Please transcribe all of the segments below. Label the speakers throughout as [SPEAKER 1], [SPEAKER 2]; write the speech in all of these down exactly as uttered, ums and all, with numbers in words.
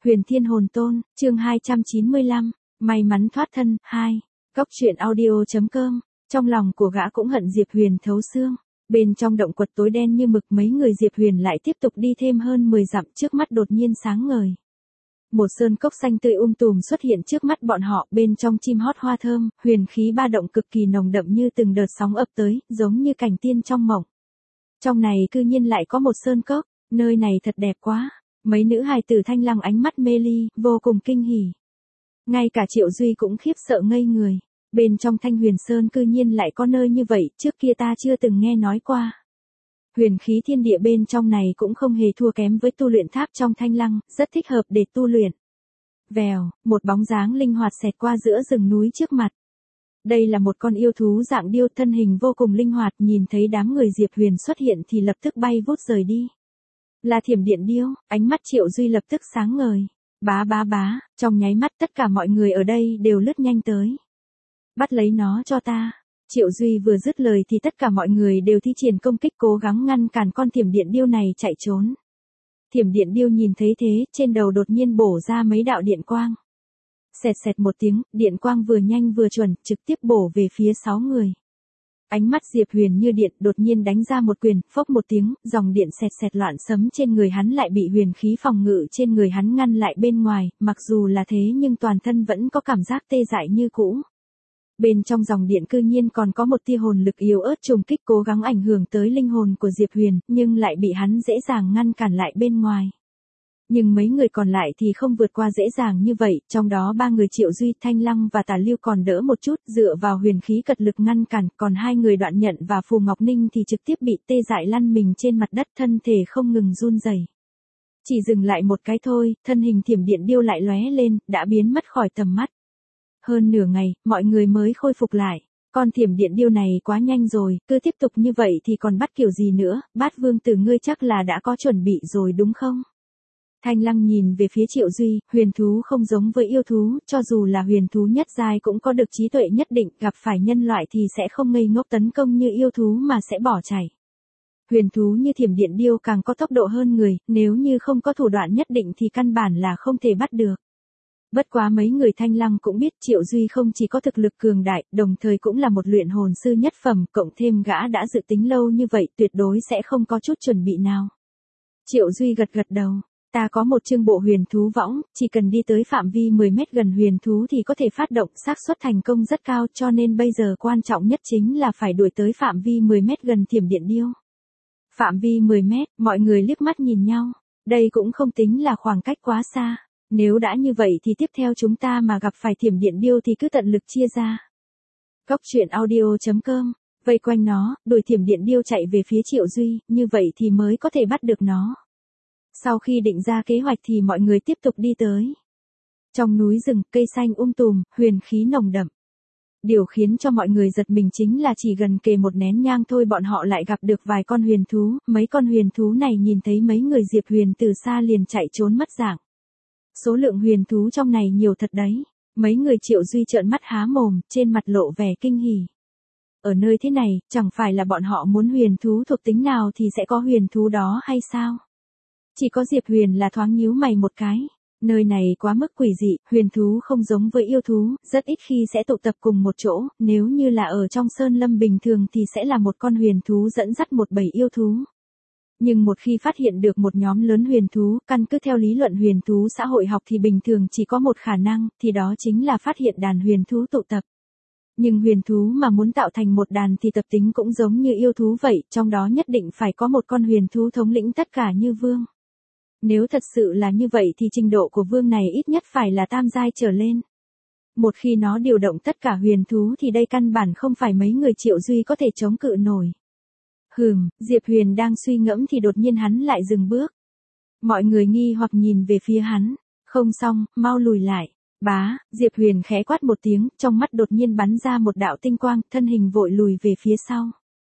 [SPEAKER 1] Huyền Thiên Hồn Tôn, chương hai trăm chín mươi lăm, may mắn thoát thân, hai. Cốc truyện audio.com, trong lòng của gã cũng hận Diệp Huyền thấu xương. Bên trong động quật tối đen như mực mấy người Diệp Huyền lại tiếp tục đi thêm hơn mười dặm, trước mắt đột nhiên sáng ngời. Một sơn cốc xanh tươi um tùm xuất hiện trước mắt bọn họ, bên trong chim hót hoa thơm, huyền khí ba động cực kỳ nồng đậm như từng đợt sóng ập tới, giống như cảnh tiên trong mộng. Trong này cư nhiên lại có một sơn cốc, nơi này thật đẹp quá. Mấy nữ hài tử Thanh Lăng ánh mắt mê ly, vô cùng kinh hỉ. Ngay cả Triệu Duy cũng khiếp sợ ngây người. Bên trong Thanh Huyền Sơn cư nhiên lại có nơi như vậy, trước kia ta chưa từng nghe nói qua. Huyền khí thiên địa bên trong này cũng không hề thua kém với tu luyện tháp trong Thanh Lăng, rất thích hợp để tu luyện. Vèo, một bóng dáng linh hoạt xẹt qua giữa rừng núi trước mặt. Đây là một con yêu thú dạng điêu, thân hình vô cùng linh hoạt, nhìn thấy đám người Diệp Huyền xuất hiện thì lập tức bay vút rời đi. Là Thiểm Điện Điêu, ánh mắt Triệu Duy lập tức sáng ngời. Bá bá bá, trong nháy mắt tất cả mọi người ở đây đều lướt nhanh tới. Bắt lấy nó cho ta. Triệu Duy vừa dứt lời thì tất cả mọi người đều thi triển công kích cố gắng ngăn cản con Thiểm Điện Điêu này chạy trốn. Thiểm Điện Điêu nhìn thấy thế, trên đầu đột nhiên bổ ra mấy đạo điện quang. Xẹt xẹt một tiếng, điện quang vừa nhanh vừa chuẩn, trực tiếp bổ về phía sáu người. Ánh mắt Diệp Huyền như điện, đột nhiên đánh ra một quyền, phốc một tiếng, dòng điện xẹt xẹt loạn sấm trên người hắn lại bị huyền khí phòng ngự trên người hắn ngăn lại bên ngoài, mặc dù là thế nhưng toàn thân vẫn có cảm giác tê dại như cũ. Bên trong dòng điện cư nhiên còn có một tia hồn lực yếu ớt trùng kích cố gắng ảnh hưởng tới linh hồn của Diệp Huyền, nhưng lại bị hắn dễ dàng ngăn cản lại bên ngoài. Nhưng mấy người còn lại thì không vượt qua dễ dàng như vậy, trong đó ba người Triệu Duy, Thanh Lăng và Tả Lưu còn đỡ một chút, dựa vào huyền khí cật lực ngăn cản, còn hai người Đoạn Nhận và Phù Ngọc Ninh thì trực tiếp bị tê dại lăn mình trên mặt đất, thân thể không ngừng run rẩy. Chỉ dừng lại một cái thôi, thân hình Thiểm Điện Điêu lại lóe lên, đã biến mất khỏi tầm mắt. Hơn nửa ngày, mọi người mới khôi phục lại. Con Thiểm Điện Điêu này quá nhanh rồi, cứ tiếp tục như vậy thì còn bắt kiểu gì nữa, Bát Vương Tử ngươi chắc là đã có chuẩn bị rồi đúng không? Thanh Lăng nhìn về phía Triệu Duy, huyền thú không giống với yêu thú, cho dù là huyền thú nhất giai cũng có được trí tuệ nhất định, gặp phải nhân loại thì sẽ không ngây ngốc tấn công như yêu thú mà sẽ bỏ chạy. Huyền thú như Thiểm Điện Điêu càng có tốc độ hơn người, nếu như không có thủ đoạn nhất định thì căn bản là không thể bắt được. Bất quá mấy người Thanh Lăng cũng biết Triệu Duy không chỉ có thực lực cường đại, đồng thời cũng là một luyện hồn sư nhất phẩm, cộng thêm gã đã dự tính lâu như vậy tuyệt đối sẽ không có chút chuẩn bị nào. Triệu Duy gật gật đầu. Ta có một chương bộ huyền thú võng, chỉ cần đi tới phạm vi mười mét gần huyền thú thì có thể phát động, xác suất thành công rất cao, cho nên bây giờ quan trọng nhất chính là phải đuổi tới phạm vi mười mét gần Thiểm Điện Điêu. Phạm vi mười mét, mọi người liếc mắt nhìn nhau. Đây cũng không tính là khoảng cách quá xa. Nếu đã như vậy thì tiếp theo chúng ta mà gặp phải Thiểm Điện Điêu thì cứ tận lực chia ra. Cốc truyện audio.com, vây quanh nó, đuổi Thiểm Điện Điêu chạy về phía Triệu Duy, như vậy thì mới có thể bắt được nó. Sau khi định ra kế hoạch thì mọi người tiếp tục đi tới. Trong núi rừng, cây xanh um tùm, huyền khí nồng đậm. Điều khiến cho mọi người giật mình chính là chỉ gần kề một nén nhang thôi bọn họ lại gặp được vài con huyền thú, mấy con huyền thú này nhìn thấy mấy người Diệp Huyền từ xa liền chạy trốn mất dạng. Số lượng huyền thú trong này nhiều thật đấy. Mấy người Triệu Duy trợn mắt há mồm, trên mặt lộ vẻ kinh hỉ. Ở nơi thế này, chẳng phải là bọn họ muốn huyền thú thuộc tính nào thì sẽ có huyền thú đó hay sao? Chỉ có Diệp Huyền là thoáng nhíu mày một cái. Nơi này quá mức quỷ dị, huyền thú không giống với yêu thú, rất ít khi sẽ tụ tập cùng một chỗ, nếu như là ở trong sơn lâm bình thường thì sẽ là một con huyền thú dẫn dắt một bầy yêu thú. Nhưng một khi phát hiện được một nhóm lớn huyền thú, căn cứ theo lý luận huyền thú xã hội học thì bình thường chỉ có một khả năng, thì đó chính là phát hiện đàn huyền thú tụ tập. Nhưng huyền thú mà muốn tạo thành một đàn thì tập tính cũng giống như yêu thú vậy, trong đó nhất định phải có một con huyền thú thống lĩnh tất cả như vương. Nếu thật sự là như vậy thì trình độ của vương này ít nhất phải là tam giai trở lên. Một khi nó điều động tất cả huyền thú thì đây căn bản không phải mấy người Triệu Duy có thể chống cự nổi. Hừm, Diệp Huyền đang suy ngẫm thì đột nhiên hắn lại dừng bước. Mọi người nghi hoặc nhìn về phía hắn. Không xong, mau lùi lại. Bá, Diệp Huyền khẽ quát một tiếng, trong mắt đột nhiên bắn ra một đạo tinh quang, thân hình vội lùi về phía sau.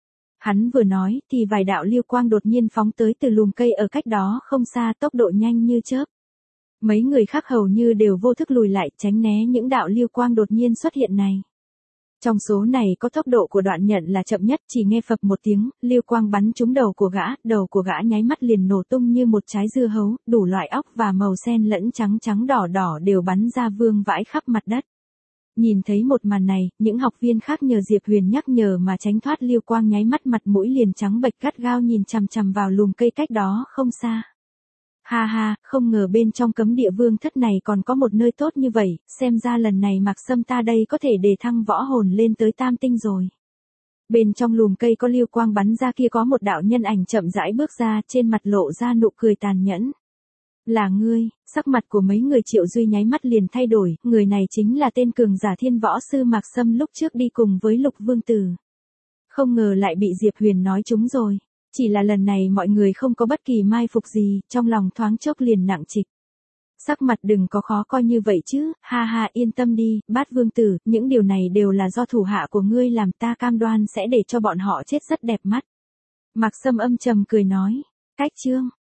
[SPEAKER 1] Hắn vừa nói, thì vài đạo lưu quang đột nhiên phóng tới từ lùm cây ở cách đó không xa, tốc độ nhanh như chớp. Mấy người khác hầu như đều vô thức lùi lại, tránh né những đạo lưu quang đột nhiên xuất hiện này. Trong số này có tốc độ của đoạn nhận là chậm nhất, chỉ nghe phập một tiếng, lưu quang bắn trúng đầu của gã, đầu của gã nháy mắt liền nổ tung như một trái dưa hấu, đủ loại óc và màu xen lẫn trắng trắng đỏ đỏ đều bắn ra vương vãi khắp mặt đất. Nhìn thấy một màn này, những học viên khác nhờ Diệp Huyền nhắc nhở mà tránh thoát lưu quang, nháy mắt mặt mũi liền trắng bệch gắt gao nhìn chằm chằm vào lùm cây cách đó không xa. Ha ha, không ngờ bên trong cấm địa vương thất này còn có một nơi tốt như vậy, xem ra lần này Mạc Sâm ta đây có thể đề thăng võ hồn lên tới tam tinh rồi. Bên trong lùm cây có lưu quang bắn ra kia có một đạo nhân ảnh chậm rãi bước ra, trên mặt lộ ra nụ cười tàn nhẫn. Là ngươi, sắc mặt của mấy người Triệu Duy nháy mắt liền thay đổi, người này chính là tên cường giả thiên võ sư Mạc Sâm lúc trước đi cùng với Lục Vương Tử. Không ngờ lại bị Diệp Huyền nói trúng rồi. Chỉ là lần này mọi người không có bất kỳ mai phục gì, trong lòng thoáng chốc liền nặng trịch. Sắc mặt đừng có khó coi như vậy chứ, ha ha, yên tâm đi, Bát Vương Tử, những điều này đều là do thủ hạ của ngươi làm, ta cam đoan sẽ để cho bọn họ chết rất đẹp mắt. Mạc Sâm âm trầm cười nói, cách chương.